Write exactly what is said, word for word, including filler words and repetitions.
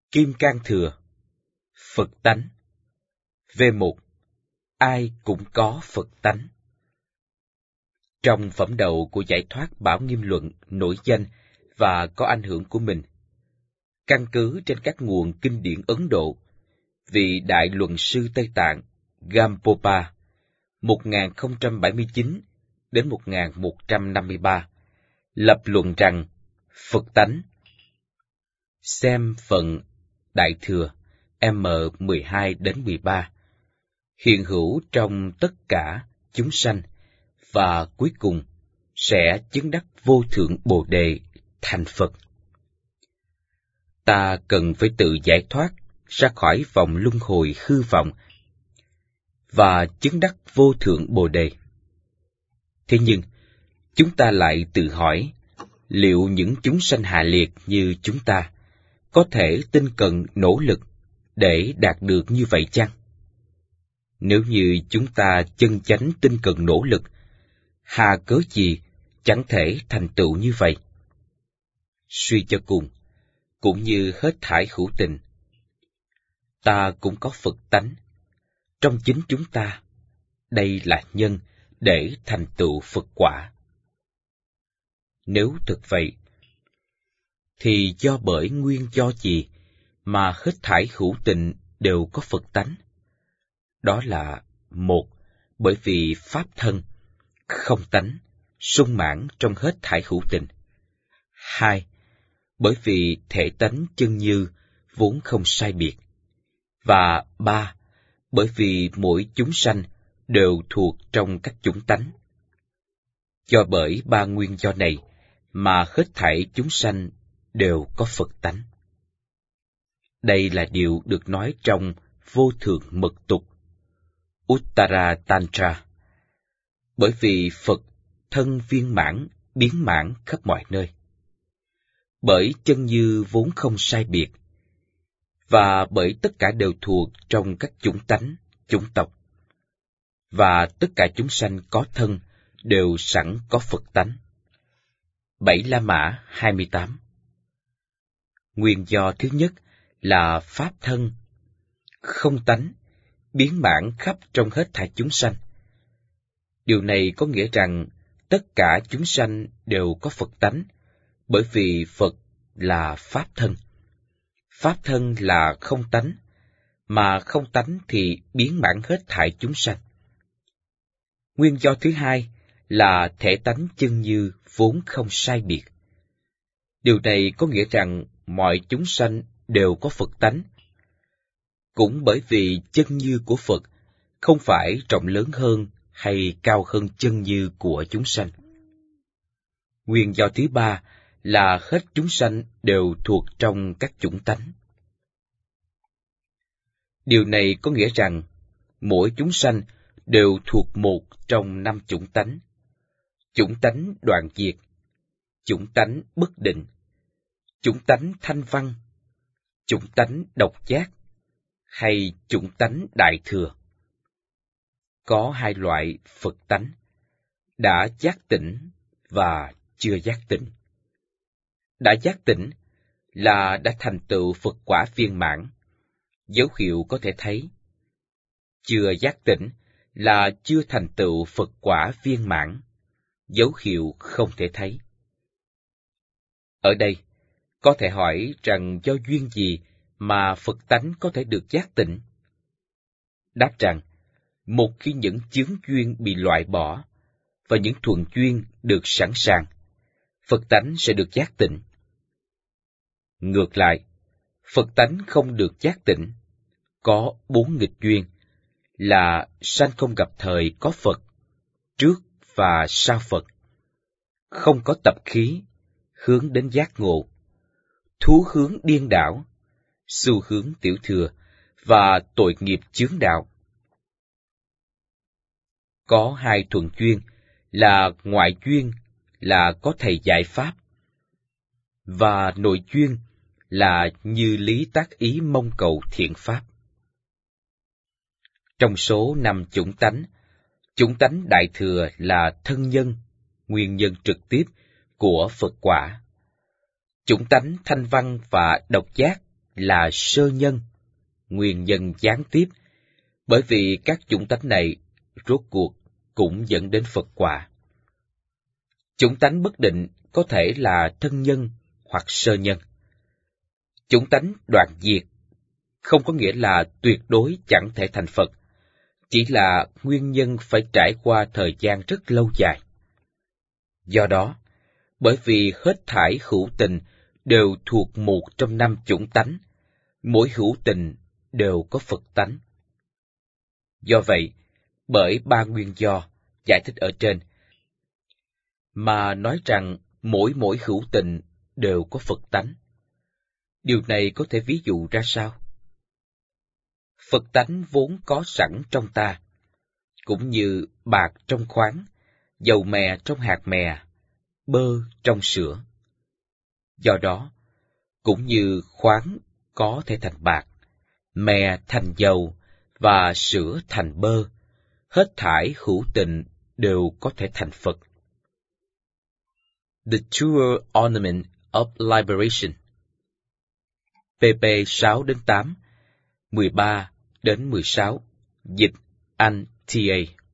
Kim Cang Thừa, Phật tánh. V một. Ai cũng có Phật tánh. Trong phẩm đầu của giải thoát Bảo Nghiêm Luận nổi danh và có ảnh hưởng của mình, căn cứ trên các nguồn kinh điển Ấn Độ, vị đại luận sư Tây Tạng Gampopa một nghìn không trăm bảy mươi chín đến một nghìn một trăm năm mươi ba lập luận rằng Phật tánh, xem phần Đại Thừa M mười hai đến mười ba, hiện hữu trong tất cả chúng sanh và cuối cùng sẽ chứng đắc vô thượng Bồ Đề thành Phật. Ta cần phải tự giải thoát ra khỏi vòng luân hồi hư vọng và chứng đắc vô thượng Bồ Đề. Thế nhưng, chúng ta lại tự hỏi, liệu những chúng sanh hạ liệt như chúng ta có thể tinh cần nỗ lực để đạt được như vậy chăng? Nếu như chúng ta chân chánh tinh cần nỗ lực, hà cớ gì chẳng thể thành tựu như vậy? Suy cho cùng, cũng như hết thảy hữu tình, ta cũng có Phật tánh. Trong chính chúng ta, đây là nhân để thành tựu Phật quả. Nếu thực vậy, thì do bởi nguyên do gì mà hết thảy hữu tình đều có Phật tánh? Đó là: một, bởi vì pháp thân, không tánh, sung mãn trong hết thảy hữu tình. Hai, bởi vì thể tánh chân như vốn không sai biệt. Và ba, bởi vì mỗi chúng sanh đều thuộc trong các chủng tánh. Do bởi ba nguyên do này mà hết thảy chúng sanh đều có Phật tánh. Đây là điều được nói trong Vô Thượng Mật Tục Uttara Tantra. Bởi vì Phật thân viên mãn, biến mãn khắp mọi nơi. Bởi chân như vốn không sai biệt, và bởi tất cả đều thuộc trong các chủng tánh, chủng tộc, và tất cả chúng sanh có thân đều sẵn có Phật tánh. Bảy La Mã hai mươi tám. Nguyên do thứ nhất là pháp thân, không tánh, biến mãn khắp trong hết thảy chúng sanh. Điều này có nghĩa rằng tất cả chúng sanh đều có Phật tánh, bởi vì Phật là pháp thân. Pháp thân là không tánh, mà không tánh thì biến mãn hết thảy chúng sanh. Nguyên do thứ hai là thể tánh chân như vốn không sai biệt. Điều này có nghĩa rằng mọi chúng sanh đều có Phật tánh. Cũng bởi vì chân như của Phật không phải rộng lớn hơn hay cao hơn chân như của chúng sanh. Nguyên do thứ ba là hết chúng sanh đều thuộc trong các chủng tánh. Điều này có nghĩa rằng mỗi chúng sanh đều thuộc một trong năm chủng tánh: chủng tánh đoạn diệt, chủng tánh bất định, chủng tánh thanh văn, chủng tánh độc giác, hay chủng tánh đại thừa. Có hai loại Phật tánh: đã giác tỉnh và chưa giác tỉnh. Đã giác tỉnh là đã thành tựu Phật quả viên mãn, dấu hiệu có thể thấy. Chưa giác tỉnh là chưa thành tựu Phật quả viên mãn, dấu hiệu không thể thấy. Ở đây, có thể hỏi rằng do duyên gì mà Phật tánh có thể được giác tỉnh? Đáp rằng, một khi những chướng duyên bị loại bỏ và những thuận duyên được sẵn sàng, Phật tánh sẽ được giác tỉnh. Ngược lại, Phật tánh không được giác tỉnh, có bốn nghịch duyên là sanh không gặp thời có Phật, trước và sau Phật, không có tập khí, hướng đến giác ngộ, thú hướng điên đảo, xu hướng tiểu thừa và tội nghiệp chướng đạo. Có hai thuận duyên là ngoại duyên là có thầy dạy pháp, và nội duyên là như lý tác ý mong cầu thiện pháp. Trong số năm chủng tánh, chủng tánh đại thừa là thân nhân, nguyên nhân trực tiếp của Phật quả. Chủng tánh thanh văn và độc giác là sơ nhân, nguyên nhân gián tiếp, bởi vì các chủng tánh này rốt cuộc cũng dẫn đến Phật quả. Chủng tánh bất định có thể là thân nhân hoặc sơ nhân. Chủng tánh đoạn diệt không có nghĩa là tuyệt đối chẳng thể thành Phật, chỉ là nguyên nhân phải trải qua thời gian rất lâu dài. Do đó, bởi vì hết thảy hữu tình đều thuộc một trong năm chủng tánh, mỗi hữu tình đều có Phật tánh. Do vậy, bởi ba nguyên do giải thích ở trên, mà nói rằng mỗi mỗi hữu tình đều có Phật tánh. Điều này có thể ví dụ ra sao? Phật tánh vốn có sẵn trong ta, cũng như bạc trong khoáng, dầu mè trong hạt mè, bơ trong sữa. Do đó, cũng như khoáng có thể thành bạc, mè thành dầu và sữa thành bơ, hết thảy hữu tình đều có thể thành Phật. The Truer Ornament of Liberation, pp sáu đến tám, mười ba đến mười sáu, dịch Anh T A.